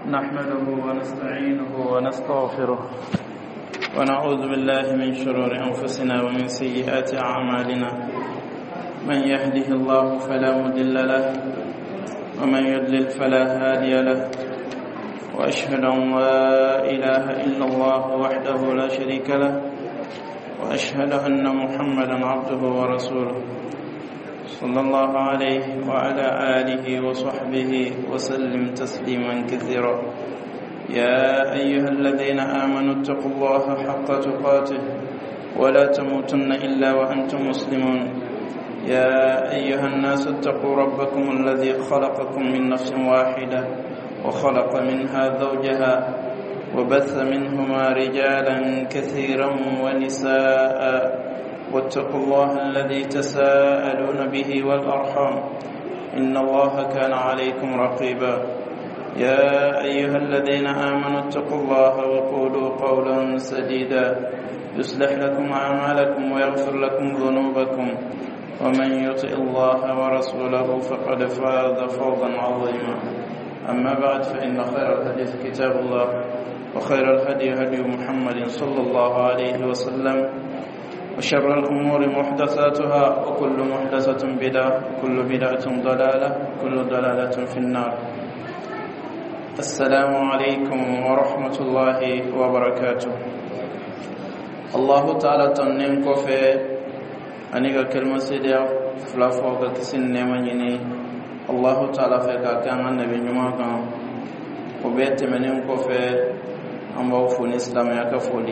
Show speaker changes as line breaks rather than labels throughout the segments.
نحمده ونستعينه ونستغفره ونعوذ بالله من شرور أنفسنا ومن سيئات أعمالنا. من يهده الله فلا مضل له ومن يضلل فلا هادي له، وأشهد أن لا إله إلا الله وحده لا شريك له، وأشهد أن محمدا عبده ورسوله صلى الله عليه وعلى آله وصحبه وسلم تسليما كثيرا. يا أيها الذين آمنوا اتقوا الله حق تقاته ولا تموتن إلا وأنتم مسلمون. يا أيها الناس اتقوا ربكم الذي خلقكم من نفس واحدة وخلق منها زوجها وبث منهما رجالا كثيرا ونساء، واتقوا الله الذي تساءلون به والأرحام إن الله كان عليكم رقيبا. يا أيها الذين آمنوا اتقوا الله وقولوا قولا سديدا يصلح لكم أعمالكم ويغفر لكم ذنوبكم، ومن يطع الله ورسوله فقد فاز فوزا عظيما. أما بعد، فإن خير الحديث كتاب الله، وخير الهدي هدي محمد صلى الله عليه وسلم، وشر الأمور محدثاتها، وكل محدثة بدعة، وكل بدعة ضلالة، وكل ضلالة في النار. السلام عليكم ورحمة الله وبركاته. الله تعالى تنين كوفي أنيك كلمة سيديا فلافوك كسين نيمانيني الله تعالى فيك كان النبي نماكا وبيت منين كوفي أمبوفو نسلام يكفولي.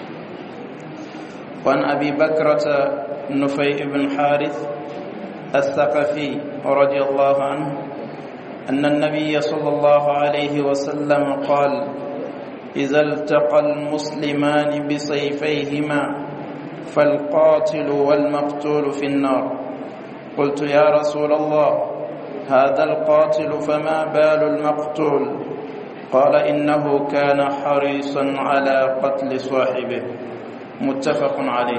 وعن أبي بكرة نفيع بن حارث الثقفي رضي الله عنه أن النبي صلى الله عليه وسلم قال: إذا التقى المسلمان بسيفيهما فالقاتل والمقتول في النار. قلت: يا رسول الله، هذا القاتل فما بال المقتول؟ قال: إنه كان حريصا على قتل صاحبه. متفق عليه.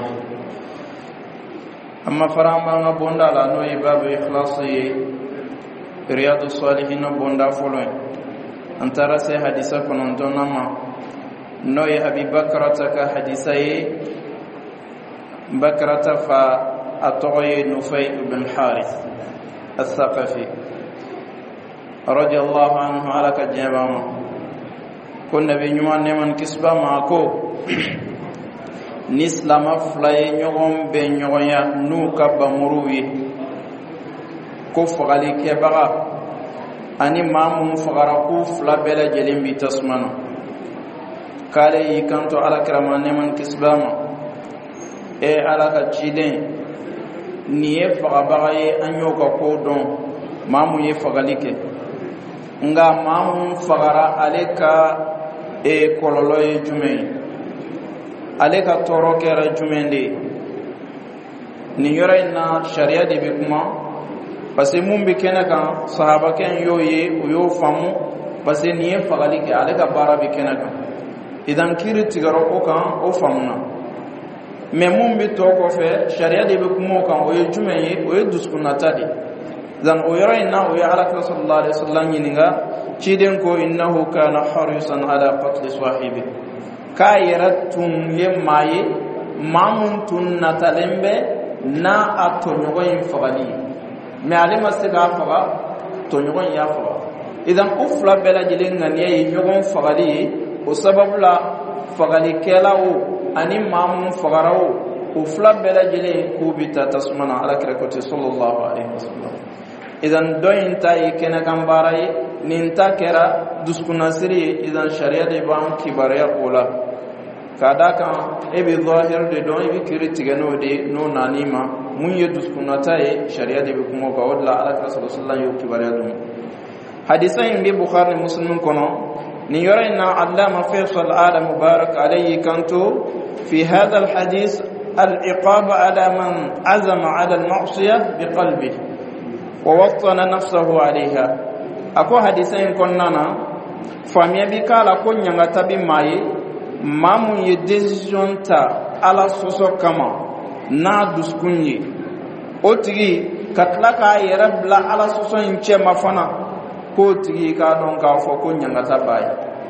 أما فرما بوندا لا نوي باب إخلاصي رياض الصالحين بوندا فلوين أنت رسي حديثة كنتونما نوي أبي بكرة كحديثي بكرة فأطغي نفيع بن حارث الثقفي رضي الله عنه على كجيباما كنا بنيوان نمان كسبا معكو ni silama fila ye ɲɔgɔn bɛn ɲɔgɔnya n'u ka bamuru ye ko fagalikɛbaga ani maa minnu fagara k'u fila bɛɛ lajɛlen bi tasuma na. k'ale y'i kanto alakirama nɛɛman kisiba ma: ala ka ciden, nin ye fagabaga ye, an y'o ka ko dɔn, maa mun ye fagali kɛ, nka maa mun fagara ale ka kɔlɔlɔ ye jumɛn ye, ale ka tɔɔrɔ kɛra jumɛn de ye? nin yɔrɔ in na sariya de bɛ kuma, parce que mun bɛ kɛnɛ kan sahabakɛ in y'o ye, u y'o faamu, parce que nin ye fagali kɛ, ale ka baara bɛ kɛnɛ kan, idan kiiri tigɛra o kan, o faamuna. mais mun bɛ tɔ kɔfɛ sariya de bɛ kuma o kan, o ye jumɛn ye? o ye dusukunnata de. idan o yɔrɔ in na o ye alakira sallallahu alaihi wasallam ɲininka, ciden ko: innahu kana harisan ala qatli sahibi. k'a yɛrɛ tun ye maa ye maa mun tun natalen bɛ n'a a tɔɲɔgɔn in fagali ye, mais ale ma se k'a faga, tɔɲɔgɔn in y'a faga. idan o fila bɛɛ lajɛlen ŋaniya ye ɲɔgɔn fagali ye. o sababu la fagalikɛla o ani maa mun fagara o fila bɛɛ lajɛlen k'u bɛ taa tasuma na. alakira ko ten sallallahu alaihi wasallam. idan dɔ in ta ye kɛnɛkan baara ye, nin ta kɛra dusukunnasiri ye. idan sariya de b'an kibaruya o la. k'a da kan e bɛ zahir de dɔn, i bɛ kiiri tigɛ n'o de n'o nani ma. mun ye dusukunnata ye sariya de bɛ kuma o kan. o de la alakira sallallahu alaihi wasallam y'o kibaruya dun. hadisa in bɛ Bukhari ni Muslim kɔnɔ. nin yɔrɔ in na Allama Faisal Ala Mubarak alayhi kanto fi hadha al-hadith al-iqab ala man azama ala al-ma'siyah biqalbihi wa wattana nafsahu alayha. ako hadisa in kɔnɔna na faamuya bi k'a la ko ɲangata bi maa ye maa mun ye décision ta ala sɔsɔ kama n'a dusukun ye, o tigi ka tila k'a yɛrɛ bila ala sɔsɔ in cɛ ma fana ko tigi ka don ka fo ko nyangata bay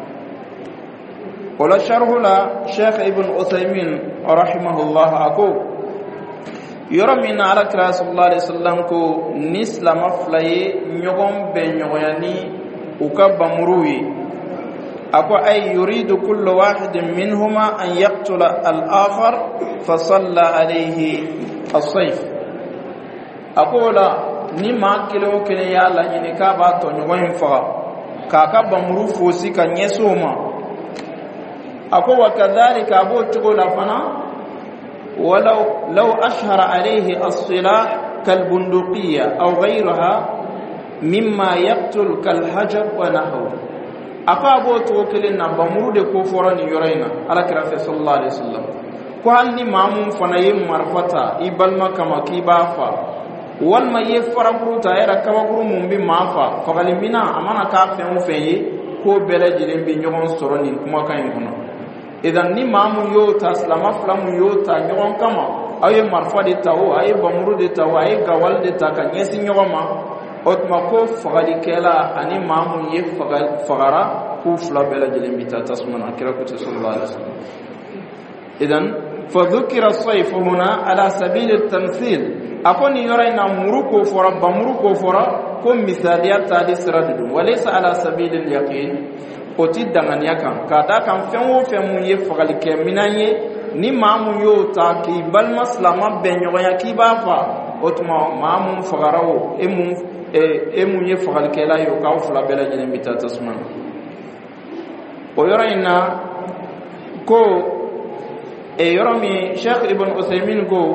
wala sharhula Sheikh Ibn Uthaymin rahimahullah ako yoro min ala kira sallallahu alaihi wasallam ko nislam aflaye nyogom be nyoyani uka bamruwi ako ay yuridu kullu wahidin minhuma an yaqtula al-akhar fa salla alayhi as-sayf akola ni ma kilo kile ya la ni ka ba to nyoyin fa ka bamru fosi ka nyesoma ako wa kadhalika abu tugola fana ولو أشهر عليه السلاح كالبندقية أو غيرها مما يقتل كالحجر ونحوه أقابو توكلنا بمرود كفران يرينا على كرافة صلى الله عليه وسلم كوالني مامون فنايم مرفتا إبالما كما كيبافا والما يفرقرو تايرا كبابرو ممبي مافا فغالبنا أمانا كافي مفيني كو بلا جلين بنيوان سرونين كما كاين هنا idan ni mamu yota salama flamu yota nyon kama aye marfa de tawo aye bamuru de tawo aye gawal de taka nyesi nyoma otma ko fagali kela ani mamu ye fagara ku fla bela jelimita tasmana kira ko sallallahu alaihi wasallam idan fa dhukira as-sayf huna ala sabil at-tamthil akoni yorayna muruko fora bamuruko fora ko misaliyat tadi siradu walaysa ala sabil al-yaqin oti dangania kan kada kan fenwo fenmu ye fagali ke minanye ni mamu yo ta ki bal maslama benyo ya ki ba fa otuma mamu fagarawo emu ye fagali ke la yo ka fula bela jene mita tasman o yorayna ko yoromi Sheikh Ibn Uthaymin ko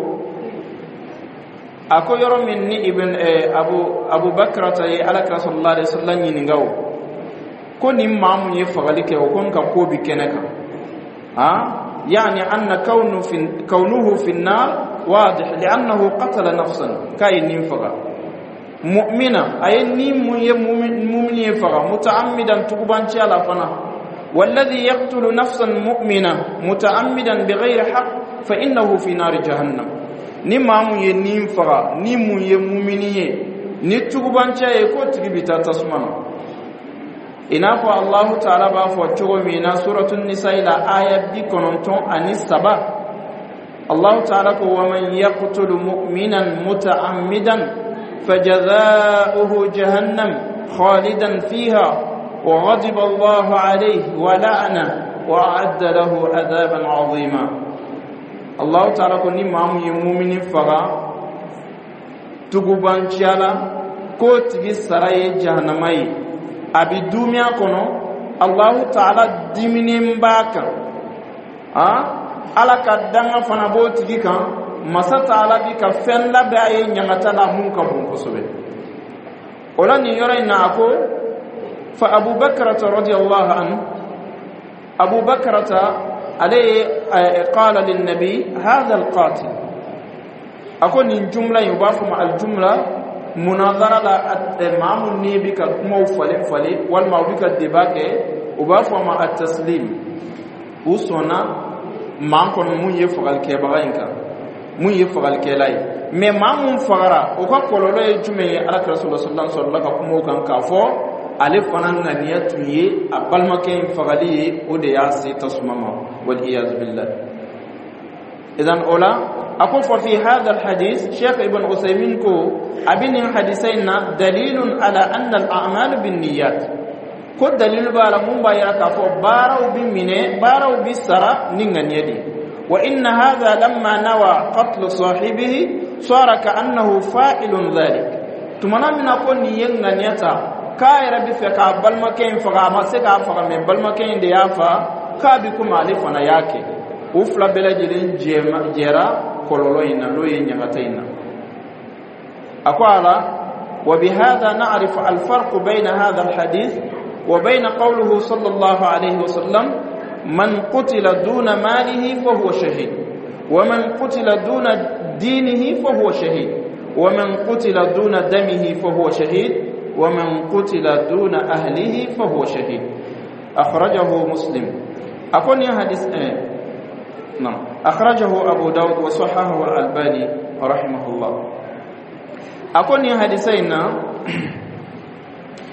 ako yoromi ni ibn Abu Bakr tay alaka sallallahu alaihi wasallam ni ngaw ko ni mamu ye fagali ke ko ka ko bi keneka yani anna kaunuhu fi an-nar wadih li'annahu qatala nafsan kay nim faga mu'mina ay ni mu ye mu'min ye faga mutaammidan tukubanci ala fana walladhi yaqtulu nafsan mu'mina mutaammidan bighayri haqq fa innahu fi nar jahannam ni mamu ye nim faga ni mu ye mu'miniye ni tukubanci ye ko tigibita tasmana inapo Allah ta'ala ba fo chogo mina suratul nisa ila aya bi kononton ani saba Allah ta'ala ko wa man yaqtulu mu'minan muta'ammidan fajaza'uhu jahannam khalidan fiha wa ghadiba Allah alayhi wa la'ana wa a'adda lahu adhaban 'azima Allah ta'ala ko ni mamu mu'minin faga tuguban ciala ko tigi saraye jahannamai abi dunya kono Allah ta'ala diminin baka ala ka danga fana botigi kan masa ta'ala bi ka fella be ay nyangata la mun ka bon kosobe ola ni yore na ko fa Abu Bakr radhiyallahu anhu Abu Bakr alayhi qala lin nabi hadha al qatil akon ni jumla yubafu ma al jumla munazara la mamun ni bika kuma fale wal ma bika debake ubafu ma at-taslim usona man kon mun ye fagal ke bagainka mun ye fagal ke lay me mamun fagara o ka kololo e jume ala rasulullah sallallahu alaihi wasallam kuma kan ka fo ale fanan na niyatu ye abalma ke fagali o de ya se tasmama wal iyaz billah idan ola أقول في هذا الحديث شيخ ابن عثيمين كو أبين حديثين دليل على أن الأعمال بالنيات كو دليل بالا مبايرة كفو بارو بمنه بارو بالسرى نغن يدي وإن هذا لما نوى قتل صاحبه صار كأنه فاعل ذلك تمنا من أقول نيغن يتا كايرا بفكا بالمكين فغا ما سكا فغا من بالمكين ديافا كابكم عليفنا ياكي وفلا بلا جلين جيرا kololoina loye nyagataina aqala wa bihadha na'rif al-farq bayna hadha al-hadith wa bayna qawlihi sallallahu alayhi wa sallam man qutila duna malihi fa huwa shahid wa man qutila duna dinihi fa huwa shahid wa man qutila duna damihi fa huwa shahid wa man qutila duna ahlihi fa huwa shahid akhrajahu muslim akoni hadith نعم أخرجه أبو داود وصححه الألباني رحمه الله أكون حديثنا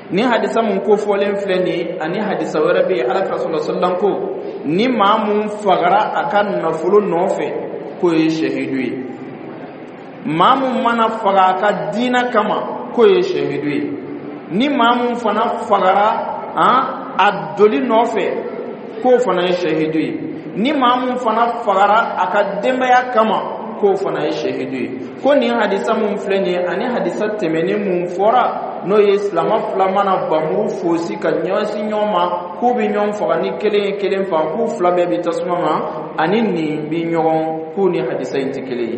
ni hadisa mun ko folen fleni ani hadisa wara bi ala rasulullah sallallahu ko ni mamun fagara akan nafulu nofe ko ye shahidu mamun mana faga ka dina kama ko ye shahidu ni mamun fana fagara adoli nofe ko fana ye shahidu ni mamun fana fagara aka dembaya kama ko fana ye shahidu ko ni hadisa mun fleni ani hadisa temene mun fora no islama flamana bamuru fosi ka nyasi nyoma ku bi nyom fa ni kelen fa ku flabe bi tasmama ani ni bi nyom ku ni hadisa intikeli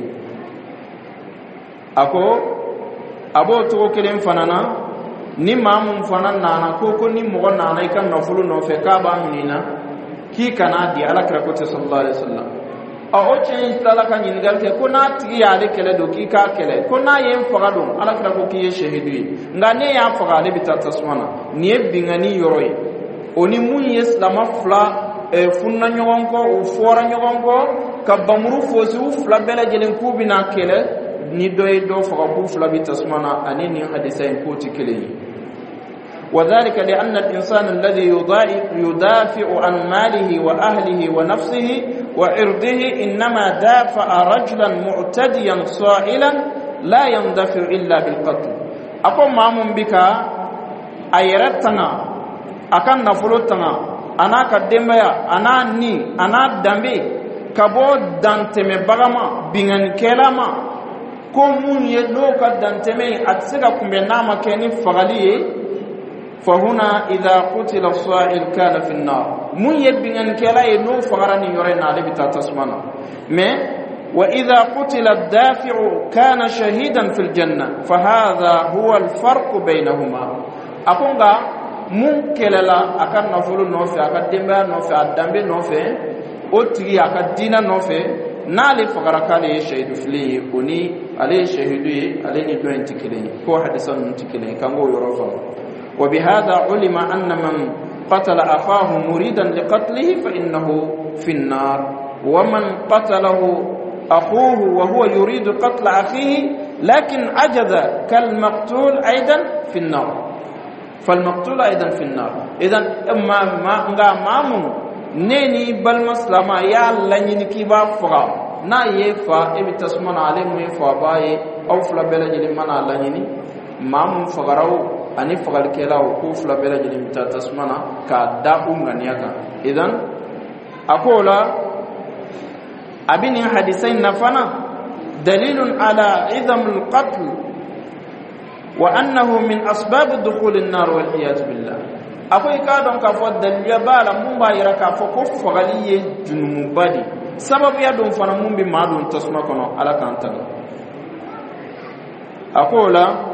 ako abo to kelen fanana ni mamun fanan nana ko ni mo nana ikan nafulu no fe ka ba minina ki kana di alakra ko sallallahu alaihi wasallam o chen sala kan yin galte ko na tigi ya de kele do ki ka kele ko na yen fagadum ala kala ko ki shahidu ngane ya fagale bitata tasmana ni ebingani yoroi oni mun islama fla funna nyogon ko o fora nyogon ko ka bamuru fosi u fla bela jelen ku bina kele ni doy do faga ku fla bitasmana anini hadisa en ko ti kele وذلك لأن الإنسان الذي يدافع عن ماله وأهله ونفسه وعرضه إنما دافع رجلا معتديا صائلا لا يندفع إلا بالقتل أقول مامون بك أيرتنا أكن نفلتنا أنا كدمبيا أنا ني أنا دمبي كبو دانتمي بغما بيغن كلاما كومون يلو كدانتمي أتسيغا كمبناما كيني فغاليه فهنا إذا قتل الصائل كان في النار من يبين كلا ينو فغراني يرين عليه بتاتسمنا وإذا قتل الدافع كان شهيدا في الجنة فهذا هو الفرق بينهما أقول من كلا أكن نفول نوفي أكن دمبا نوفي أدمبي نوفي أتري أكن دينا نوفي نالي فغركالي شهيد فليه وني عليه شهيدي عليه ندوين تكلين هو حدثا نتكلين كانوا يرفض وبهذا علم أن من قتل أخاه مريدا لقتله فإنه في النار ومن قتله أخوه وهو يريد قتل أخيه لكن عجز كالمقتول أيضا في النار فالمقتول أيضا في النار إذن ما نيني بالمسلمة يا لنين كيبا فغا نا يفا إبي تسمن عليهم يفا باي أو فلا بلا جلي منا لنيني مامون فغراو ani fagal kelaw ko fula bela jeli ta tasmana ka da umganiaka idan akola abini hadisain nafana dalilun ala idam alqatl wa annahu min asbab dukhul an-nar wal iyad billah akoy ka don ka fo dalil bala mun ba yira ka fo ko fagaliye junum badi sabab ya don fana mun bi madun tasma kono ala kan tan akola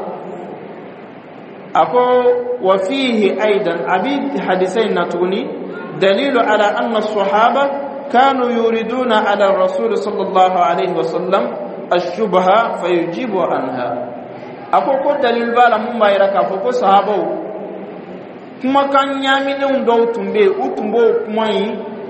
وفيه أيضا عبيد حديثين نتوني دليل على أن الصحابة كانوا يريدون على الرسول صلى الله عليه وسلم الشبهة فيجيب عنها أقول دليل بالا مما يركا فوق صحابه كما كان يامنون دو تنبي وتنبو كماي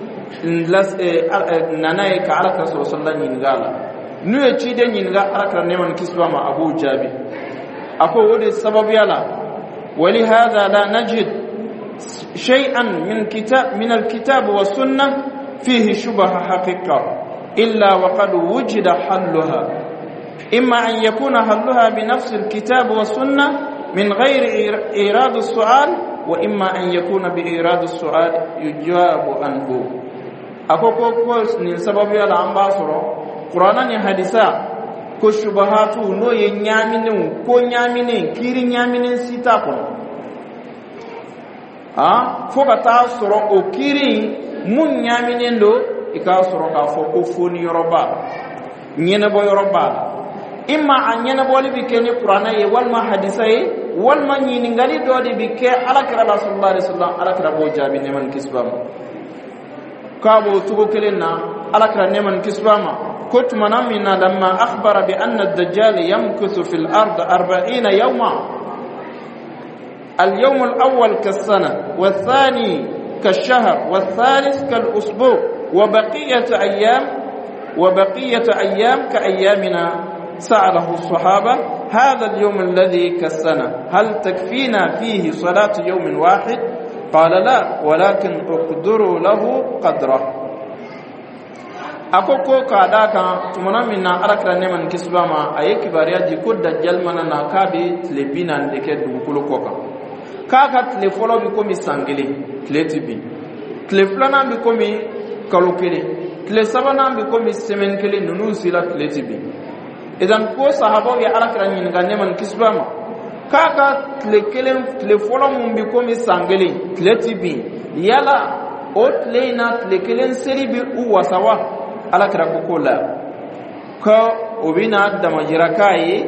ناناي كعلى رسول صلى الله عليه وسلم نوي تشيدي نينغا على نيمان كسبما أبو جابي أقول ودي السبب يلا ولهذا لا نجد شيئا من الكتاب والسنة فيه شبه حقيقة إلا وقد وجد حلها إما أن يكون حلها بنفس الكتاب والسنة من غير إيراد السؤال وإما أن يكون بإيراد السؤال يجاب عنه أقول من سبب يلا أنباصره قرآن حديثا ko shubahatu no ye nyamine ko nyamine kiri nyamine sita ko foka ta soro o kiri mun nyamine ndo ika soro ka fo ko foni yoroba nyene bo yoroba imma anyene bo li bikeni qur'ana ye walma hadisa ye walma nyini ngali do de bikke ala kira sallallahu alaihi wasallam ala kira bo jabi ne man kisbama ka bo tugo kelenna ala kira ne man kisbama كنت منامنا لما أخبر بأن الدجال يمكث في الأرض 40 يوما اليوم الأول كالسنة والثاني كالشهر والثالث كالأسبوع وبقية أيام كأيامنا سأله الصحابة هذا اليوم الذي كالسنة هل تكفينا فيه صلاة يوم واحد؟ قال لا ولكن اقدروا له قدره. akoko kada kan tumana minna alakra neman kisbama ayi kibariya di ko dajjal manana kabe tlebina ndeke dugukolo koka kaka tle folo bi komi sangele tle tibi tle flana bi komi kalokele tle sabana bi komi semen kele nunu sila tle tibi idan ko sahaba ya alakra nyin ga neman kisbama kaka tle kelen tle folo mum bi komi sangele tle tibi yala o tle na tle kelen seri bi uwasawa alakra kokola ko obina damajira kai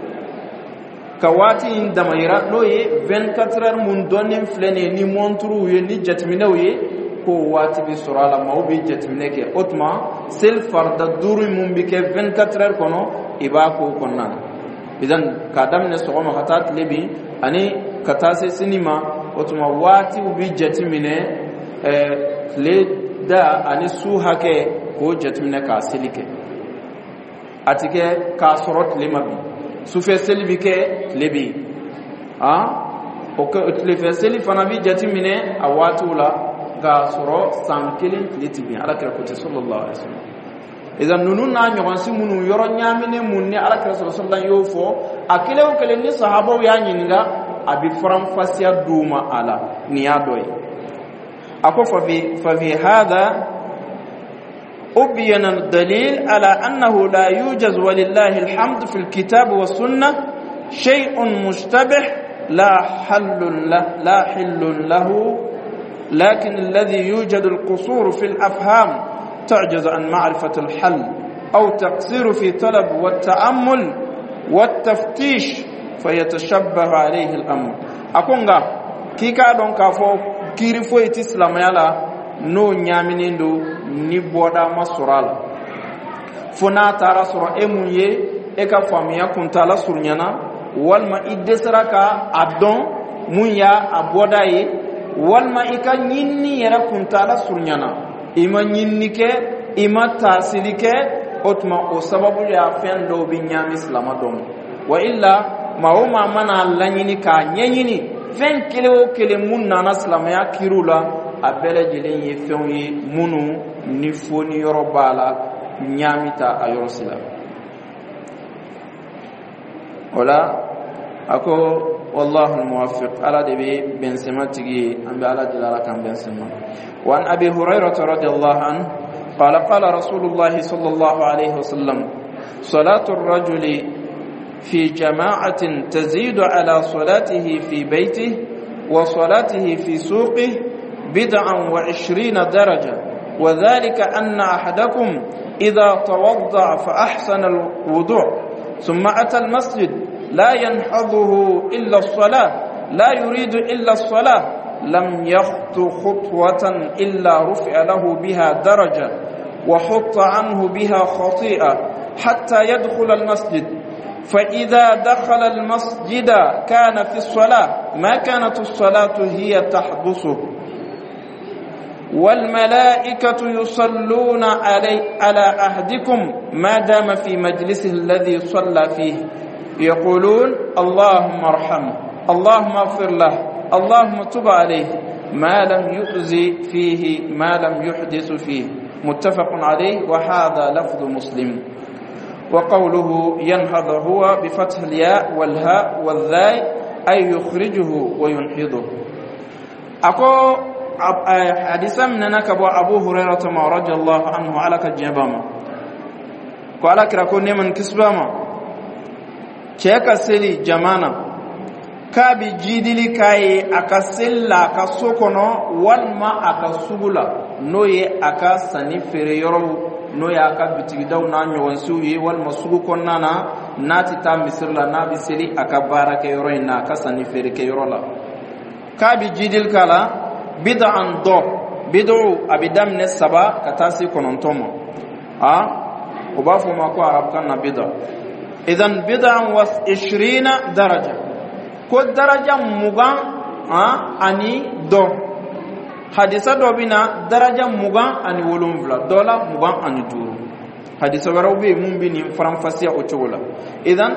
kawati damajira loye 24 heures mun donin flene ni montru ye ni jatminawe ko wati bi surala mawbi jatmineke otma sel farda duru mun bike 24 heures kono iba ko konna idan kadam ne sogoma hatat lebi ani katase sinima otma wati ubi jatmine le da ani su hake ko jatumne ka selike atike ka sorot lemabi su fe selibike lebi o ko le fe selif fanabi jatumine awatula ga soro sankilin litibi alakira ko sallallahu alaihi wasallam idan nunu na nyogon si munu yoro nyamine munne alakira sallallahu yo fo akile o kele ni sahaba ya nyinga abi faram fasiya duma ala niyadoy ako fa fi hada أبين الدليل على أنه لا يوجد ولله الحمد في الكتاب والسنة شيء مشتبه لا حل له لكن الذي يوجد القصور في الأفهام تعجز عن معرفة الحل أو تقصير في طلب والتأمل والتفتيش فيتشبه عليه الأمر أكونغا كيكا دون كافو كيرفو يتسلم يالا no nyaminindo ni boda masurala fona tara sura emunye e ka famiya kuntala surnyana walma idesraka adon munya aboda yi walma ika nyinni yara kuntala surnyana ima nyinnike ima tasilike otma o sababu ya fendo bi nyami islama dom wa illa mauma mana lanyini ka nyanyini fen kele munna na islama ya kirula abele jelen ye fen ye munu ni foni yoro bala nyamita ayor sila wala ako wallahu almuwaffiq ala debi ben sematigi ambe ala dilala kan ben sema wa an abi hurairah radhiyallahu an qala rasulullah sallallahu alayhi wasallam salatu ar-rajuli fi jama'atin tazidu ala salatihi fi baytihi wa salatihi fi suqihi بدعا 20 درجة وذلك أن أحدكم إذا توضع فأحسن الوضوء ثم أتى المسجد لا ينحضه إلا الصلاة لا يريد إلا الصلاة لم يخط خطوة إلا رفع له بها درجة وحط عنه بها خطيئة حتى يدخل المسجد فإذا دخل المسجد كان في الصلاة ما كانت الصلاة هي تحبسه والملائكة يصلون على أحدكم ما دام في مجلسه الذي صلى فيه يقولون اللهم ارحمه اللهم اغفر له اللهم تب عليه ما لم يؤذي فيه ما لم يحدث فيه متفق عليه وهذا لفظ مسلم وقوله ينهض هو بفتح الياء والهاء والذاء أي يخرجه وينهضه أكو حديثا من نكب أبو هريرة رضي الله عنه على كجبما قال كراكون من كسبما كيكا سلي جمانا كابي جيدلي كاي أكسلا كسوكونا والما أكسوبلا نوي أكساني فريورو نوي أكبتغدو نانيو وانسوي والمسوكونا ناتي تام بسرلا نابي سلي أكبارك يروينا أكساني فريكيرولا كابي جيدل كالا bid'an do bid'u abidam ne saba katasi konontomo ubafu mako arab kan na bid'a idan bid'an was 20 daraja ko daraja mugan ani do hadisa do bina daraja mugan ani wolumvla dola mugan ani duru hadisa waraw be mum bini faram fasiya o chola idan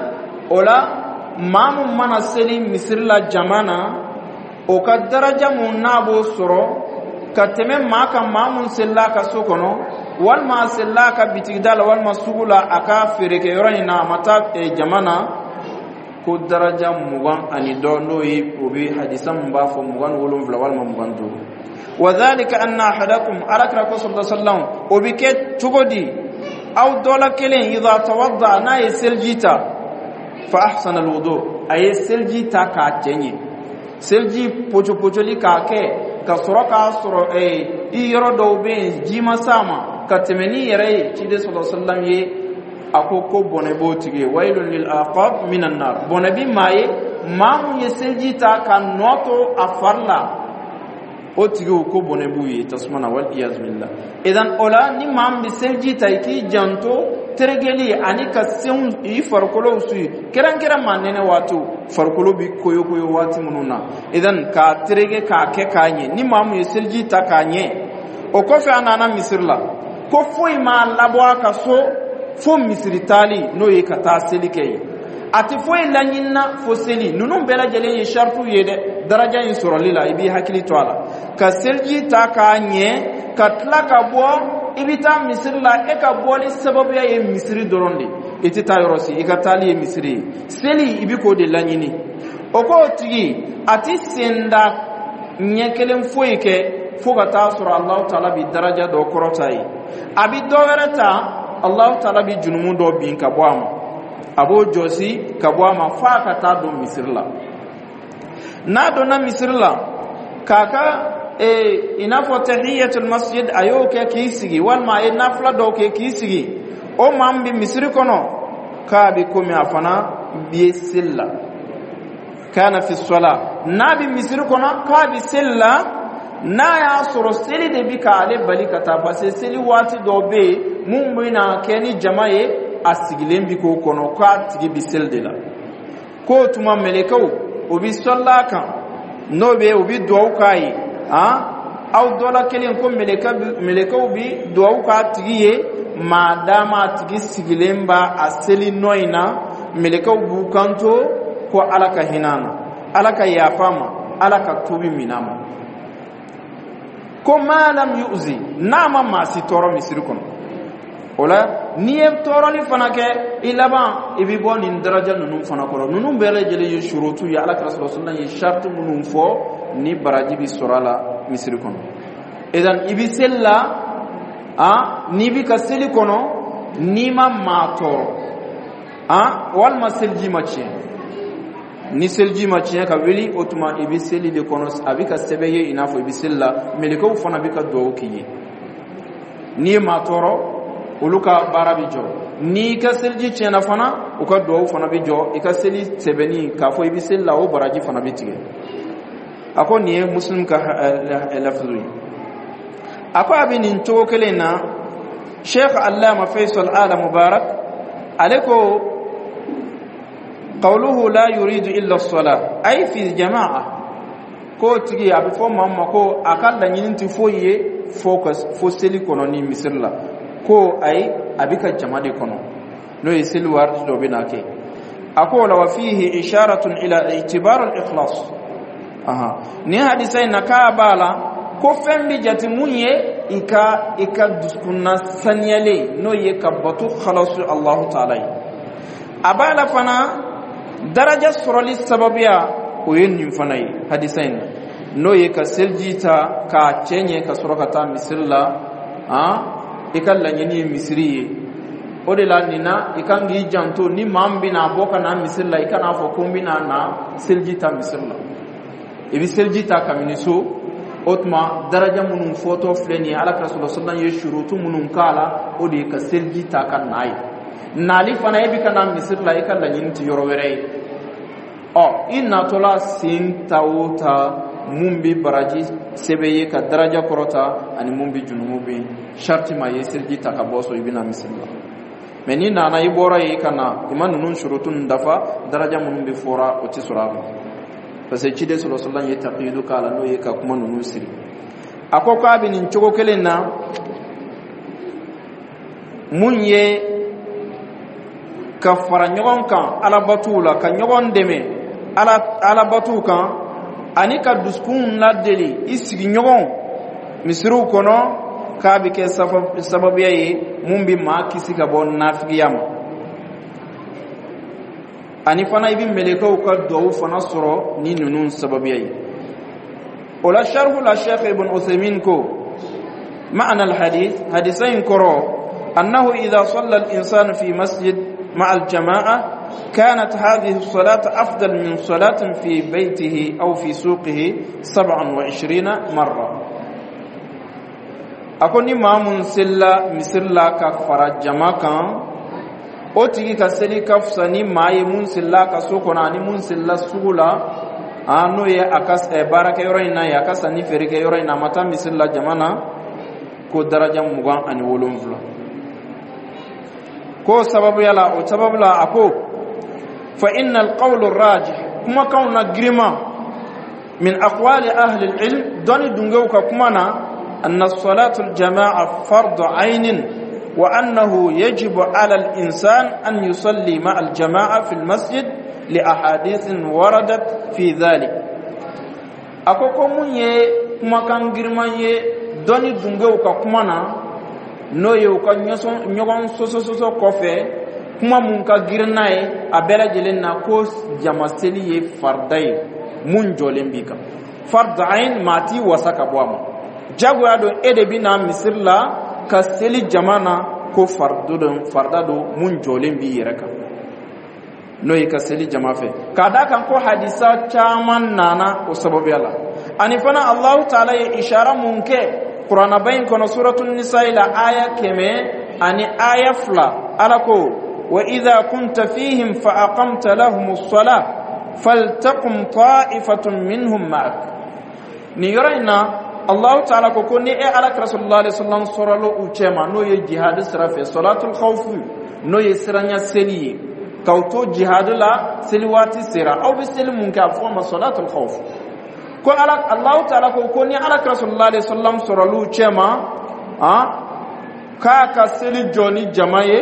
ola mamu mana seli misiri la jamana o ka daraja mun n'a b'o sɔrɔ ka tɛmɛ maa kan maa mun selila ka so kɔnɔ walima selila ka bitigida la walima sugu la a ka feerekɛyɔrɔ in na a ma taa jama na ko daraja 22 n'o ye o bɛ hadisa mun b'a fɔ 27 walima 25 wa dhalika anna ahadakum alakira ko sallallahu alaihi wasallam o bɛ kɛ cogo di aw dɔ la kelen idha tawadda n'a ye seliji ta fa ahsana alwudu a ye seliji ta k'a cɛ ɲɛ selji pocholi k'a kɛ ka sɔrɔ k'a sɔrɔ i yɔrɔ dɔw bɛ yen ji ma s'a ma ka tɛmɛ ni yɛrɛ ye ciden sallallahu alaihi wasallam ye a ko bɔnɛ b'o tigi ye wailun lil aqab minan nar bɔnɛ bi maa ye maa mun ye selji ta ka nɔ to a fari la o tigi ko bɔnɛ b'u ye tasuma na wal iyaz billah idan ola ni maa min bɛ selji ta i k'i janto teregeli ani ka senw i farikolo suyi kɛrɛnkɛrɛn ma nɛnɛ waati farikolo bi koyo waati minnu na idan k'a terege k'a kɛ k'a ɲɛ ni maa min ye selji ta k'a ɲɛ o kɔfɛ a nana misiri la ko foyi ma labɔ a ka so fo misiri taali n'o ye ka taa seli kɛ ye a tɛ foyi laɲinina fo seli ninnu bɛɛ lajɛlen ye shartu ye dɛ daraja in sɔrɔli la i b'i hakili to a la ka selji ta k'a ɲɛ ka tila ka bɔ i bɛ taa misiri la e ka bɔli sababuya ye misiri dɔrɔn de i tɛ taa yɔrɔ si i ka taali ye misiri ye seli i bɛ k'o de laɲini o k'o tigi a tɛ senda ɲɛ kelen foyi kɛ fo ka taa sɔrɔ Allahu Taala bi daraja dɔ kɔrɔta ye a bi dɔ wɛrɛ ta Allahu Taala bi junumu dɔ bin ka bɔ a ma a b'o jɔsi ka bɔ a ma f'a ka taa don misiri la n'a donna misiri la k'a ka i n'a fɔ tahiyatul masjid a y'o kɛ k'i sigi walima a ye nafila dɔw kɛ k'i sigi o maa min bɛ misiri kɔnɔ k'a bɛ komi a fana bɛ seli la kana fi sala n'a bɛ misiri kɔnɔ k'a bɛ seli la n'a y'a sɔrɔ seli de bɛ k'ale bali ka taa parce que seli waati dɔw bɛ yen mun bɛ na kɛ ni jama ye a sigilen bɛ k'o kɔnɔ k'a tigi bɛ seli de la k'o tuma mɛlɛkɛw o bɛ sɔl'a kan n'o bɛ o bɛ dugawu k'a ye aw dɔ la kelen ko mɛlɛkɛw bɛ dugawu k'a tigi ye maa dama a tigi sigilen b'a a seli nɔ in na mɛlɛkɛw b'u kanto ko ala ka hinɛ a na ala ka yafa ma ala ka tubi minɛ a ma ko maa lam yu'zi n'a ma maa si tɔɔrɔ misiri kɔnɔ o la n'i ye tɔɔrɔli fana kɛ i laban i bɛ bɔ nin daraja ninnu fana kɔrɔ ninnu bɛɛ lajɛlen ye surutu ye ala ka rasulullah ye sharti minnu fɔ ni baraji bi sɔrɔ a la misiri kɔnɔ idan i bɛ seli la n'i bɛ ka seli kɔnɔ n'i ma maa tɔɔrɔ walima seliji ma tiɲɛ ni seliji ma tiɲɛ ka wuli o tuma i bɛ seli de kɔnɔ a bɛ ka sɛbɛn ye i n'a fɔ i bɛ seli la mɛlɛkɛw fana bɛ ka dugawu k'i ye n'i ye maa tɔɔrɔ olu ka baara bɛ jɔ n'i ka seliji tiɲɛna fana u ka dugawu fana bɛ jɔ i ka seli sɛbɛnni k'a fɔ i bɛ seli la o baraji fana bɛ tigɛ a ko nin ye muslim ka lafizu ye a ko a bɛ nin cogo kelen na sheikh allama faisal ala mubarak ale ko qawluhu la yuridu illa as-salah ay fi jama'a ko tigi a bɛ fɔ maa ma ko a ka laɲini tɛ foyi ye fo seli kɔnɔ ni misiri la ko ayi a bɛ ka jama de kɔnɔ n'o ye seli waati dɔ bɛ na kɛ a ko la wa fihi isharatun ila i'tibar al-ikhlas ni hadisa in na k'a b'a la ko fɛn bɛ jate mun ye i ka dusukunna saniyalen n'o ye ka bato khalasu Allahu Taala ye a b'a la fana daraja sɔrɔli sababuya o ye nin fana ye hadisa in na n'o ye ka seliji ta k'a cɛ ɲɛ ka sɔrɔ ka taa misiri la i ka laɲini ye misiri ye o de la nin na i kan k'i janto ni maa min bɛna bɔ ka na misiri la i kan'a fɔ ko n bɛna na seliji ta misiri la i bɛ seliji ta kabini so o tuma daraja minnu fɔtɔ filɛ nin ye ala ka rasulullah ye surutu minnu k'a la o de ye ka seliji ta ka na ye nali fana e bɛ ka na misiri la i ka laɲini tɛ yɔrɔ wɛrɛ ye i natɔla sen ta o ta mun bɛ baraji sɛbɛn ye ka daraja kɔrɔta ani mun bɛ junumu bɛ sharti ma ye seliji ta ka bɔ so i bɛ na misiri la mɛ ni nana i bɔra ye ka na i ma ninnu surutu ninnu dafa daraja minnu bɛ fɔra o tɛ sɔrɔ a ma parce que ciden sallallahu ye taqidu k'a la n'o ye ka kuma ninnu siri a ko k'a bɛ nin cogo kelen na mun ye ka fara ɲɔgɔn kan alabatu la ka ɲɔgɔn dɛmɛ alabatu kan ani ka dusukun ladeli i sigiɲɔgɔn misiriw kɔnɔ k'a bɛ kɛ sababuya ye mun bɛ maa kisi ka bɔ nafigiya ma ani fana i bɛ mɛlɛkɛw ka duwawu fana sɔrɔ ni ninnu sababuya ye o la sharhu la Sheikh Ibn Uthaymin ko معنى الحديث حديثين كرو أنه إذا صلى الإنسان في مسجد مع الجماعة كانت هذه الصلاة أفضل من صلاة في بيته أو في سوقه 27 مرة أكون ما منسلا مسلا كفر الجماعة أتيك كسلي كفسني ما يمنسلا كسوكنا ني منسلا سولا أنو يا أكاس بارك يورينا يا أكاس نفرك يورينا متى مسلا جماعة ko daraja mugan ani wolonfula ko sababu yala o sababu la ako fa innal qawlu rajih kuma kauna grima min aqwali ahli al-ilm doni dungew ka kuma na anna salatu al-jama'a fardu 'ayn wa annahu yajibu 'ala al-insan an yusalli ma'a al-jama'a fi al-masjid li ahadith waradat fi dhalik ako ko munye kuma kan grima ye doni dungew ka kuma na no ye ka ɲɔgɔn soso kɔfɛ kuma mun ka girinna ye a bɛɛ lajɛlen na ko jamaseli ye farda ye mun jɔlen b'i kan farda ayin maa t'i wasa ka bɔ a ma jagoya don e de bɛna misiri la ka seli jama na ko farda don mun jɔlen b'i yɛrɛ kan n'o ye ka seli jama fɛ k'a da kan ko hadisa caman nana o sababuya la ani fana Allahu Ta'ala ye ishara mun kɛ Qur'ana bayin kono suratul nisa ila aya keme ani aya fla alako wa idha kunta fihim fa aqamta lahumus salah faltaqum ta'ifatun minhum ma'ak ni yorayna Allah Ta'ala ko ni e ala rasulullah sallallahu alaihi wasallam uchema no ye jihad sirafe salatul khawf no ye siranya seli kauto jihad la seliwati sira au biselimun ka foma salatul khawf ko Allah Ta'ala ko ni ala rasulullah sallallahu alaihi wasallam chema ka seli joni jamaye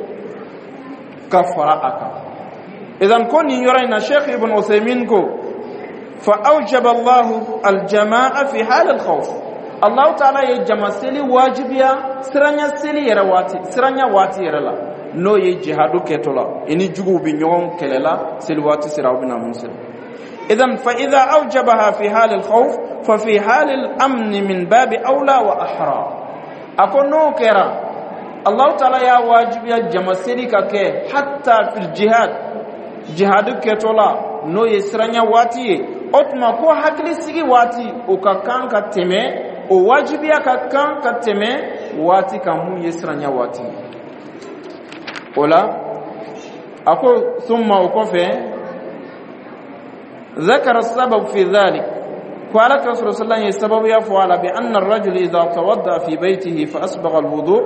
kafara aka idan ko ni yorayna Sheikh Ibn Uthaymin ko fa awjaba Allah al-jama'a fi hal al-khawf Allah Ta'ala ye jama seli wajibiya siranya seli yarawati siranya wati yarala no ye jihadu ketola ini jugu bi ñogon kelela seli wati siraw bina musul إذن فإذا أوجبها في حال الخوف ففي حال الأمن من باب أولى وأحرى أكون نوكرا الله تعالى يا واجب يا جمسيرك حتى في الجهاد جهاد كتولا نو يسرنيا واتي أتما كو حكلي سيجي واتي وكاكان كتمي وواجب يا كاكان كتمي واتي كمو يسرنيا واتي ولا أكو ثم وكفي ذكر السبب في ذلك قال رسول الله صلى الله عليه وسلم يفعل بأن الرجل إذا توضأ في بيته فأسبغ الوضوء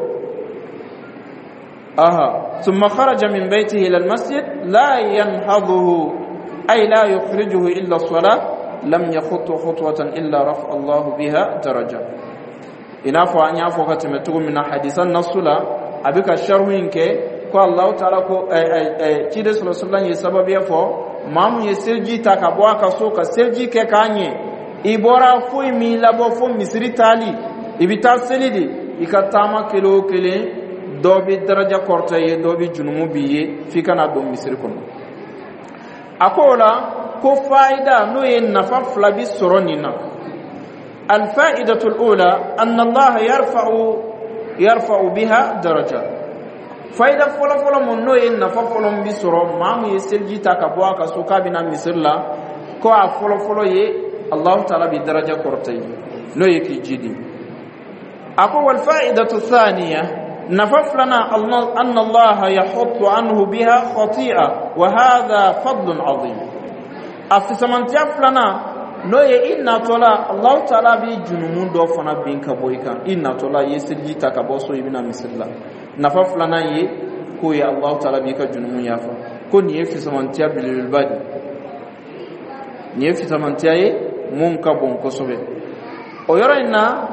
ثم خرج من بيته إلى المسجد لا ينهضه أي لا يخرجه إلا الصلاة لم يخط خطوة إلا رفع الله بها درجة إنافو أن يعفو كتمتو من حديث النصولة أبيك الشرحين قال الله تعالى كده صلى الله عليه وسلم يفعل mamu ye selji ta ka bɔ ka so ka selji kɛ k'a ɲɛ i bɔra foyi min labɔ fo misiri taali i bɛ taa seli de i ka taama kelen o kelen dɔ bɛ daraja kɔrɔta ye dɔ bɛ junumu b'i ye f'i kana don misiri kɔnɔ a ko o la ko faida n'o ye nafa fila bi sɔrɔ nin na alfaidatul ula anna Allah yarfa'u biha daraja faida fɔlɔ mun n'o ye nafa fɔlɔ bi sɔrɔ maa mun ye seliji ta ka bɔ a ka so k'a bɛna misiri la ko a fɔlɔ ye Allah Ta'ala bi daraja kɔrɔta ye n'o ye k'i jidi a ko wal fa'idatu thaniya nafa filana anna Allah yahuttu anhu biha khati'a wa hadha fadlun 'azim a fisamantiya filana n'o ye i natɔla Allah Ta'ala bi junumu dɔ fana bin ka bɔ i kan i natɔla ye seliji ta ka bɔ so i bɛna misiri la nafa filanan ye ko ye Allah Ta'ala b'i ka junumu yafa ko nin ye fisamantiya belebeleba de nin ye fisamantiya ye mun ka bon kosɛbɛ o yɔrɔ in na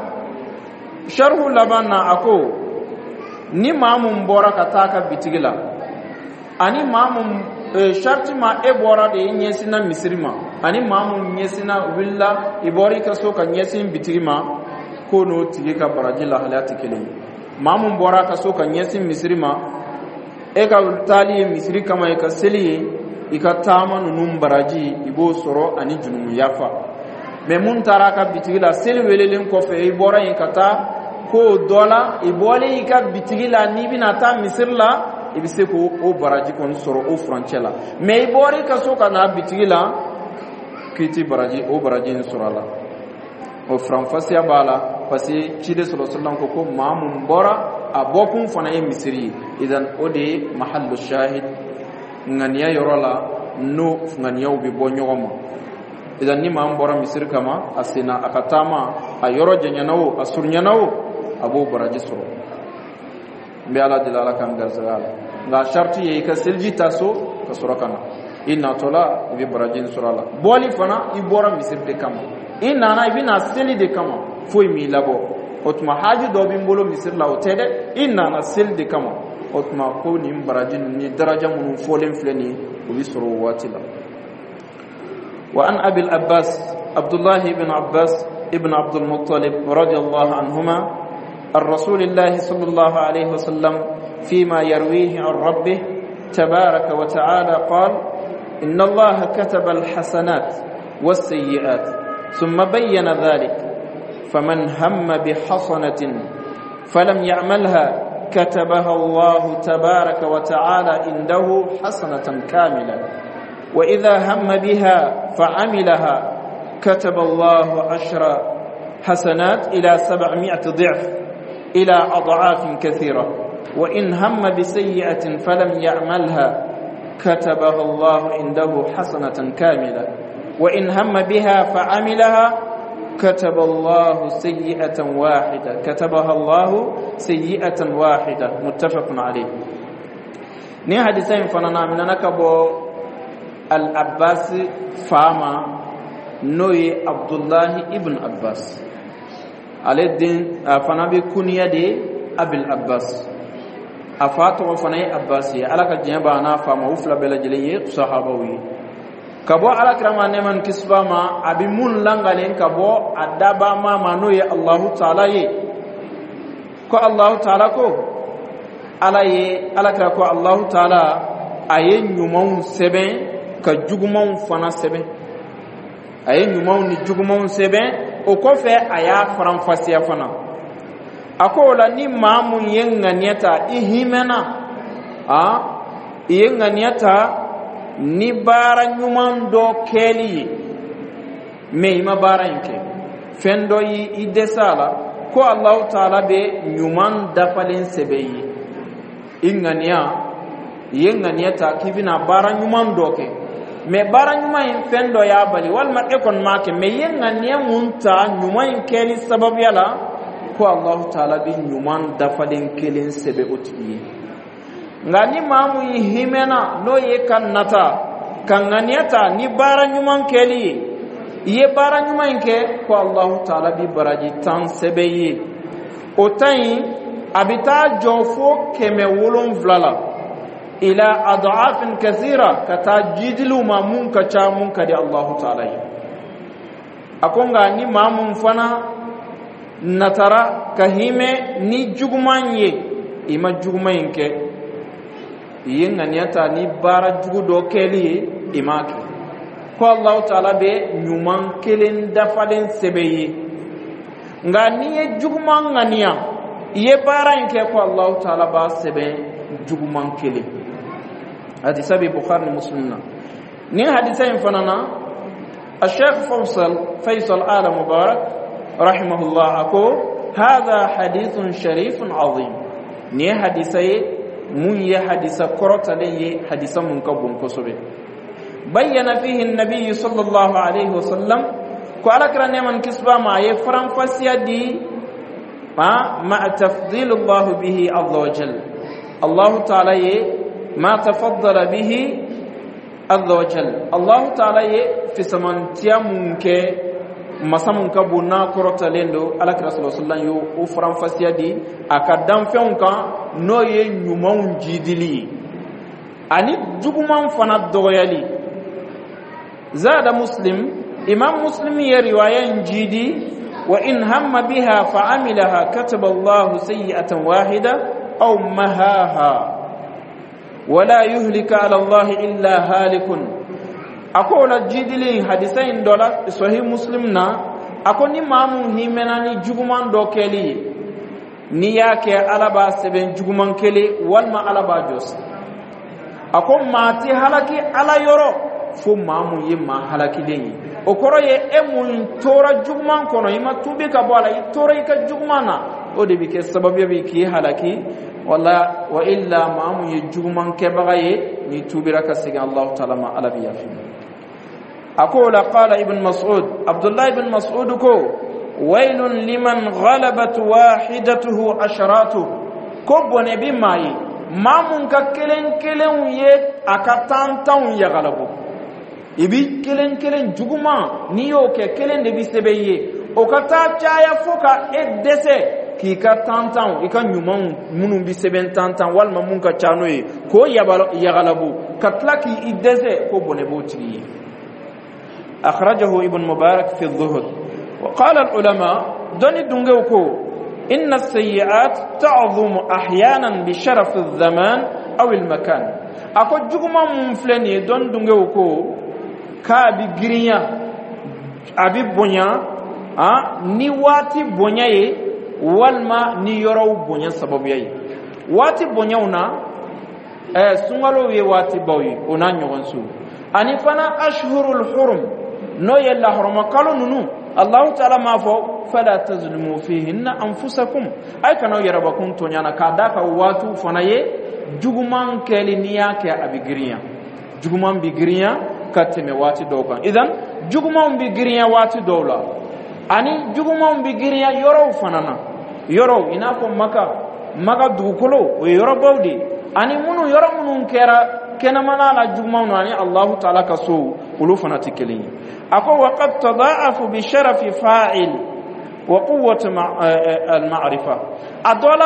sharhu laban na a ko ni maa mun bɔra ka taa ka bitigi la ani mamu sharti ma e bora de nyesina misrima ani mamu nyesina willa ibori ka so ka nyesin bitirima ko no tige ka baraji la halati kele mamu bora ka so ka nyesin misrima e ka tali misri kama e ka seli e ka tama nunum baraji ibo soro ani junum yafa me mun taraka bitigila seli welelen ko fe ibora en kata ko dola ibole e ka bitigila ni binata misrla ibise ko o baraji kon soro o franchela me ibori ka so kana bitigila kiti baraji o baraji ni sorala o franfasia bala pasi chide sallallahu alaihi wasallam ko mamun bora abokun fana e misri idan ode mahallu shahid ngania yorola no ngania ubi bonyoma idan ni mam bora misri kama asina akatama ayoro jenyanawo asurnyanao abo baraji soro be ala dilala kam garzala la sharti yi ka silji taso ka surakana inna tola bi barajin surala boli fana ibora misir de kama inna na ibina seli de kama foi mi labo otma haji do bi mbolo misir la otede inna na sel de kama otma ko ni barajin ni daraja mun folen fleni ubi suru watila wa an abil abbas abdullah ibn abbas ibn abdul muttalib radiyallahu anhuma الرسول الله صلى الله عليه وسلم فيما يرويه عن ربه تبارك وتعالى قال إن الله كتب الحسنات والسيئات ثم بين ذلك فمن هم بحسنة فلم يعملها كتبها الله تبارك وتعالى عنده حسنة كاملة وإذا هم بها فعملها كتب الله 10 حسنات إلى 700 ضعف إلى أضعاف كثيرة وإن هم بسيئة فلم يعملها كتبها الله عنده حسنة كاملة وإن هم بها فعملها كتبها الله سيئة واحدة متفق عليه ني حديثين فنانا من نكبو العباس فاما نوي عبد الله ابن عباس على الدين فنبي كنيا دي أبي العباس أفاتوا فناي عباسي على كجنبا أنا فما وفلا بلا جلية صحابوي كبو على كرمان من كسبا ما أبي من لانغالين كبو أدابا ما منوي الله تعالى كو الله تعالى كو على كركو الله تعالى أي نيومون سبين كجوجمون فنا سبين أي نيومون نجوجمون سبين o kofe aya faranfasiya fana akola ni mamun yenganiata ihimena yenganiata ni bara nyuman do keli me ima bara yake fendo yi idesala ko Allah taala be nyuman dafalen sebeyi ingania yenganiata kivina bara nyuman doke me bara nyuma in fendo ya bali wal ma ekon make me yenga ne munta nyuma in keli sababu yala ko Allah taala bi nyuman dafalen kelin sebe otiye ngani mamu himena no ye kannata kanganiata ni bara nyuma keli ye bara nyuma inke ko Allah taala bi baraji tan sebe yi otai abita jofo keme wolon vlala إلى أضعاف كثيرة كتاجدلو مامون كتامون كدي الله تعالى أكون غاني مامون فنا نترى كهيمة ني جغمانيه إما جغمانك ينغنياتا ني بارا جغدو كيلي إماك كو الله تعالى بي نيومان كيلين دفالين سبيي غاني جغمان غانيا يبارا إنك كو الله تعالى با سبي جغمان كيلي هذه سبب بخاري مسلم ني حديثين فنانا الشيخ فيصل آل مبارك رحمه الله أكو هذا حديث شريف عظيم ني حديثي من يحدث كرت لي حديث من كبون كسبه بين فيه النبي صلى الله عليه وسلم قال كرني من كسبا ما يفرم فسيدي مع تفضيل الله به عز وجل الله تعالى ما تفضل به عز وجل الله تعالى في سمانتيا منك مسامن كبونا كروتا لندو على رسول الله صلى الله عليه وسلم يو فرام فاسيادي اكادام فيونكا نو ي نيومون جيدلي ani juguman fana dogoyali. Zada Muslim, Imam Muslim ya riwayan jidi wa in hamma biha fa'amilaha kataba Allahu sayyi'atan wahida aw mahaha wala yuhlika ala Allah illa halikun. Akola jidili hadisain dola sahih Muslim na akoni mamu himenani juguman dokeli ni yake alaba seben juguman kele walma alaba jos akon mati halaki ala yoro fo mamu yimma halaki leyi o koro ye emun tora juguman kono yima tubi ka bola yi tora ka jugumana o de bike sababu bi ki halaki wala wa illa mamu ye juguman ke bagaye ni tubira ka siga Allah taala ma ala biya fi akola qala ibn Mas'ud Abdullah ibn Mas'ud ko wailun liman ghalabat wahidatuhu asharatu ko bone bi mai mamun ka kelen ye akatantan ya galabu ibi kelen juguma ni yo ke kelen de bi sebeye o kata chaya foka edese ki ka tantan ikan nyumon munun bi seben tantan wal mamun ka chanoye ko ya galabu katlaki idese ko bone boti akhrajahu ibn Mubarak fi adh-Dhuhd. وقال العلماء دوني دونغوكو إن السيئات تعظم أحيانا بشرف الزمان أو المكان أكو جوكما مفلني دون دونغوكو كابي غريا أبي بونيا ni wati bonyaye walma ni yoro bonya sababu yayi wati bonyauna sungalo we wati bawi ona nyogonsu ani fana ashhurul hurum no yalla hurma kalu nunu Allah ta'ala ma fo fala tazlimu fihinna anfusakum ay kana yarabakum to nyana kadaka watu fanaye juguman keliniya ke abigriya juguman bigriya kateme wati dokan idan juguman bigriya wati dawla ani juguman bigriya yoro fanana yoro ina ko maka dukolo o yoro bawdi ani munu yoro munu kera kenamana la juguman ani Allah ta'ala kaso ulu fanati kelini أكو وقد تضاعف بشرف فاعل وقوة المعرفة أدولا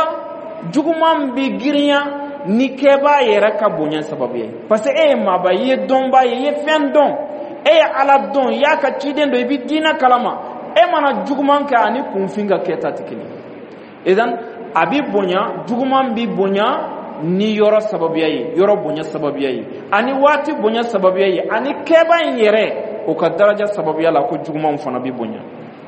جغمان بغيريا نكبا يركا بنيان سببية بس ما با يدون با يفين دون على دون ياكا تشيدين دو يبي دينا كلاما مانا جغمان كاني كونفينغا كيتا تكيني إذن أبي بنيا جغمان بي بنيا ni yoro sababiyayi yoro bonya sababiyayi ani wati bonya sababiyayi ani keba yere o ka daraja sababiya la ko juguma fana bi bonya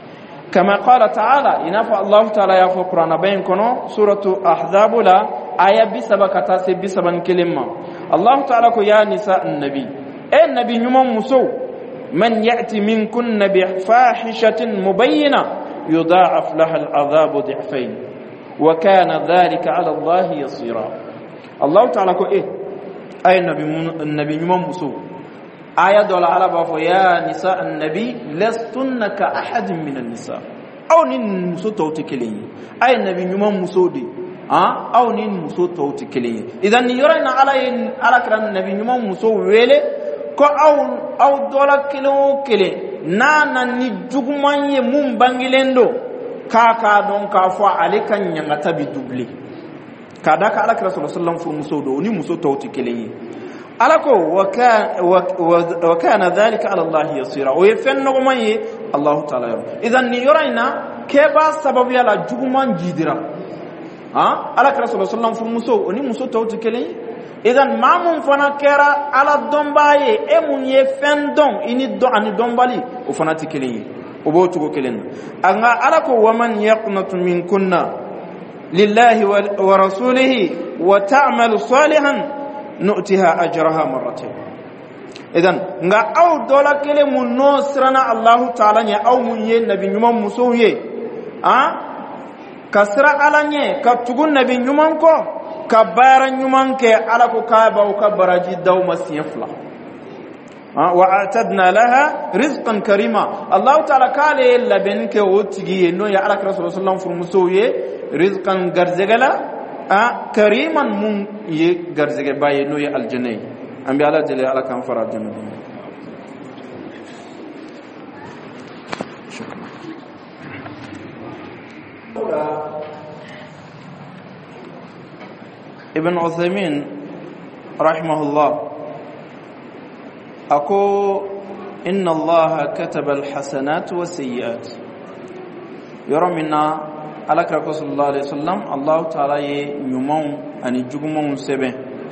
kama qala ta'ala inafa Allah ta'ala ya fa qur'ana bayin kono suratu ahzab la aya bi sabakata se bi saban kelima Allah ta'ala ko ya nisa annabi nabi nyuma muso man ya'ti minkunna bi fahishatin mubayyina yudha'af laha al'adhabu dhi'fayn wa kana dhalika 'ala Allah yasira Allah ta'ala ko ay nabi nyuma muso aya dola ala ba fo ya nisa annabi lastunna ka ahadin min an-nisa aw nin muso tawti kelen ay nabi nyuma muso di aw nin muso tawti kelen idan ni yorana ala kran nabi nyuma muso wele ko aw dola kelen nana ni jugumanye mum bangilendo kaka don ka fo alikan nyanga tabi dubli kada ka ala kran sallallahu alaihi wasallam fu muso do ni muso tawti kelen alako wa kana dhalika ala Allah yasira o yefen no mayi Allah ta'ala yaro idan ni yoraina keba sababu ya la juguman jidira ala ka rasul sallallahu alaihi wasallam oni muso tawti kelen idan mamun fana kera ala dombaye mun yefen don ini do ani dombali o fana tikelen o bo tugo kelen anga alako waman yaqnatu minkunna lillahi wa rasulihi wa ta'malu salihan نؤتها أجرها مرتين إذن nga aw dola kele mun no sirana Allah ta'ala nya aw mun ye nabi nyumam muso ye kasra alanye ka tugun nabi nyumam ko ka bara nyumam ke ala ko ka ba ka baraji daw masiyafla wa atadna laha rizqan karima Allah ta'ala kale laben ke wotigi no ya ala rasul sallallahu alaihi wasallam muso ye rizqan garzegala kariman mun ye garzege baye no ye aljanna ambi ala jale ala kan fara janna ibn Uthaymin رحمه الله أقول إن الله كتب الحسنات والسيئات يرى منا على كرك صلى الله عليه وسلم الله تعالى يمون أن يجمعون سبع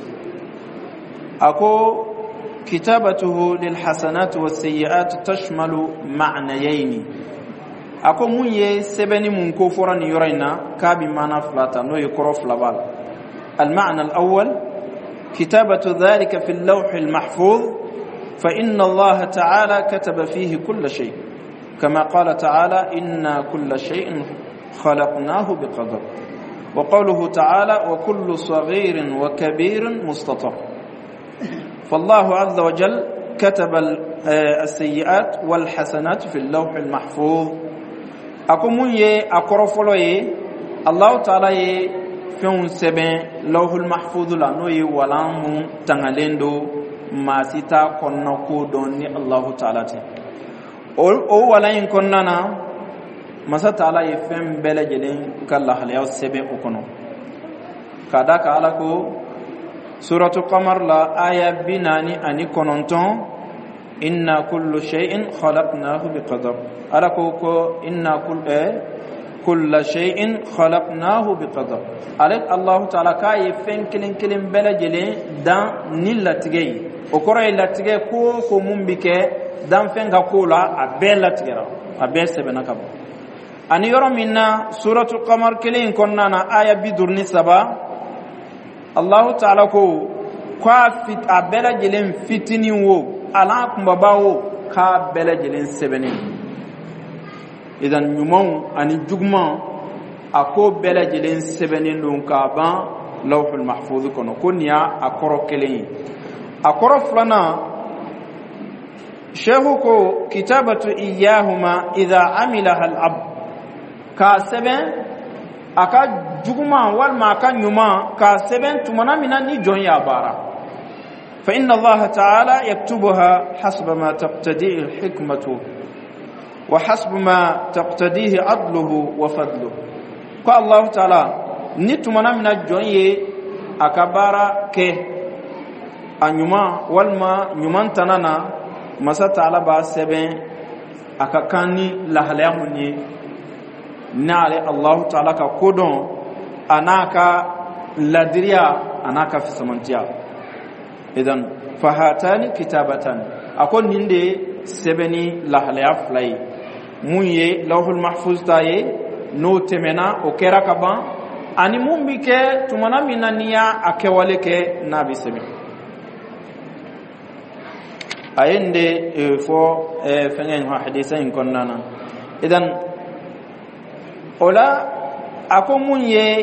أقول كتابته للحسنات والسيئات تشمل معنيين أقول من سبني من كفرا يرينا كابي معنى فلاتا نو يكرف لبال. المعنى الأول كتابة ذلك في اللوح المحفوظ فإن الله تعالى كتب فيه كل شيء كما قال تعالى إنا كل شيء خلقناه بقدر وقوله تعالى وكل صغير وكبير مستطر. فالله عز وجل كتب السيئات والحسنات في اللوح المحفوظ أكمل أقرف له الله تعالى فين سبع لوح المحفوظ لانه يولام تنالندو ما سيتا كنكو دوني الله تعالى او ولا ان كننا ما تعالى يفهم بلجلين كالله ليو سبع وكنو كذا كالكو سورة القمر لا آية بناني أني كننتم إنا كل شيء خلقناه بقدر ألكو إنا كل شيء خلقناه بقدر عليك الله تعالى كاي فين كلين بلا جلين دان نيلا تجي وكره لا تجي كو ممبك دان فين كولا أبلا تجرا أبلا سبنا كاب أني يرى منا سورة القمر كلين كنا آية بدرني سبا الله تعالى كو fit abela jelen fitini wo ala kumbaba wo ka bela jelen sebeni idan nyumon ani jugma ako bela jelen sebeni don ka ban lawhul mahfuz kono konya akoro kelen akoro flana shehu ko kitabatu iyahuma idha amilaha al-ab ka seben aka juguma wal ma kan nyuma ka seben tumana mina ni jon ya bara fa inna Allah ta'ala yaktubuha hasba ma taqtadihi al-hikmatu wa hasba ma taqtadihi adluhu wa fadluhu ko Allah ta'ala ni tumana mina jon ye aka bara ke anyuma wal ma nyuman tanana masa ta'ala ba seben aka kanni lahlayamunni naale Allah ta'ala ka kodon anaka ladriya anaka fi samantiya idan fahatani kitabatan akon ninde sebeni lahlaya flay munye lawhul mahfuz taye no temena o kera kaban ani mumbike tumana minaniya akewale ke nabi sebe ayende fo fengen hadithain konnana idan ولا أكون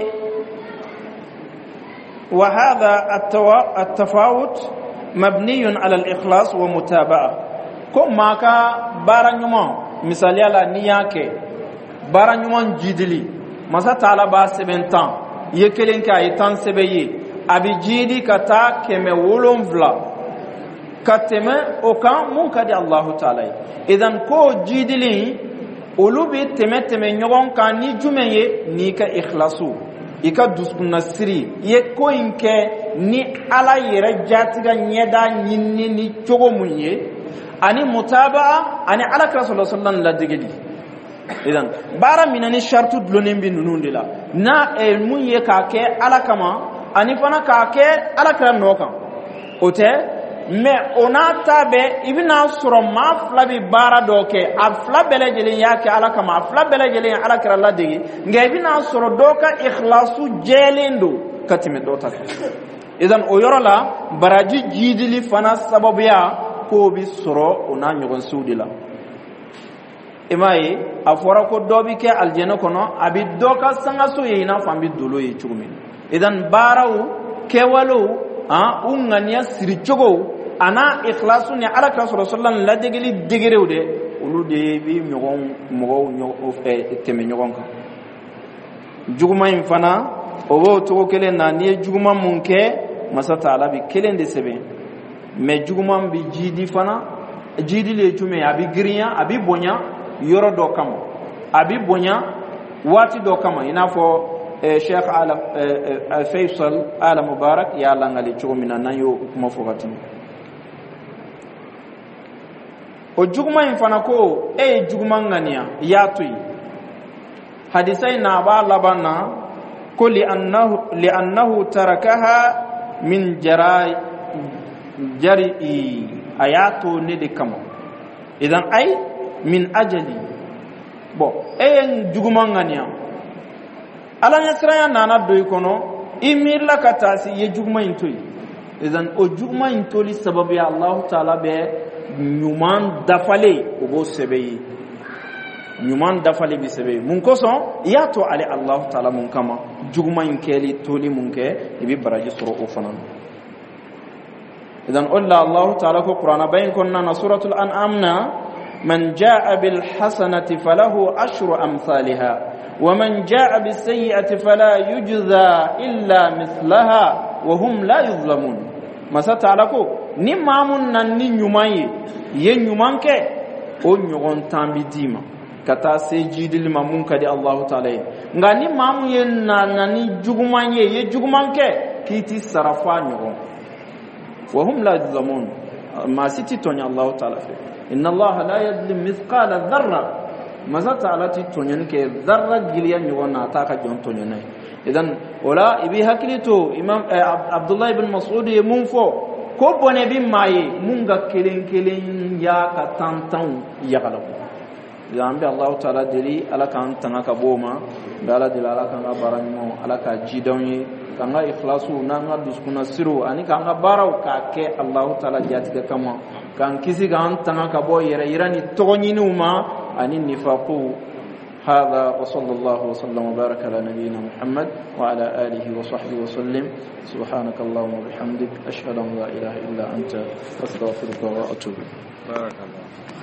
وهذا التفاوت مبني على الإخلاص ومتابعة كما كا بارنيوم مثال على نياك بارنيوم جدلي مسا تعالى با 7 ans يكلين كا يتان سبي ابي جيدي كتا كم ولون فلا كتم اوكان منكدي الله تعالى اذا كو جدلي ulubi teme nyogon kan ni jumeye ni ka ikhlasu ika duskuna siri ye ko inke ni ala yere jatiga nyeda nyinni ni chogo munye ani mutabaa ani ala rasulullah sallallahu alaihi wasallam idan bara minani shartu dlonen bi nunundila na munye ka ke ala kama ani fana ka ke ala kra nokan ote mais ona tabe ibina soro ma flabi bara doke afla belejeli yake ala kama afla belejeli ala kra la digi nge ibina soro doka ikhlasu jelendo katime dota idan o yorola baraji jidili fana sababu ya ko bi soro ona nyogon sudila imaye afora ko dobi ke aljana kono abi doka sanga so yina fambi dolo yi chugumi idan barawu kewalu unganya sirichogo ana ikhlasu ni ala rasulullah la degeli degerewde ulu de bi mogo teme nyogon ka juguma infana owo to kele na ni juguma munke masata ala bi kelen de sebe me juguma bi jidi fana jidi le tume abi griya abi bonya yoro do kam abi bonya wati do kama ina fo Sheikh Faisal Ala Mubarak ya langali chugumina nayo kuma fogati o juguma infana ko juguma ngania yatui hadisai na ba labana ko li annahu tarakaha min jari ayato ne de kama idan ay min ajali bo juguma ngania ala nyasraya nana doy kono imilla katasi ye juguma intoi idan o juguma intoli sababu ya Allah taala be nyuman dafale o bo sebeyi nyuman dafale bi sebeyi mun koson yato ali Allah taala mun kama juguma inkeli toli mun ke ibi baraji suru o fanan idan Allah taala ko qur'ana bayin konna na suratul an'amna man jaa bil hasanati falahu ashru amsalha ومن جاء بالسيئة فلا يجزى إلا مثلها وهم لا يظلمون ما ستعلقو نمامون نني نيوماي ينيومان كي او نيوغون تامبي ديما كتا سيجيد المامون كدي الله تعالى nga ni mamu yen nani jugumanye ye jugumanke kiti sarafa nyogon wa hum la yuzlamun ma siti tonya Allah ta'ala fe inna Allah la yadlim mithqala dharra mazata alati tonyen ke dharra giliyan yona ta ka jon tonyen idan wala ibi haklito imam Abdullah ibn Mas'ud mun fo ko bone bi maye mun ga kelen ya ka tantan ya kala zambe Allah taala diri ala kan tanga ka boma dala dilala kan baranmo ala ka jidonye kan ga ikhlasu nanga duskuna siru ani kan ga baraw ka ke Allah taala jatiga kama kan kisi ga tanga ka bo yere irani togonyinuma ani nifaqu هذا وصلى الله وسلم وبارك على نبينا محمد وعلى آله وصحبه وسلم سبحانك اللهم وبحمدك أشهد أن لا إله إلا أنت أستغفرك وأتوب إليك. بارك الله.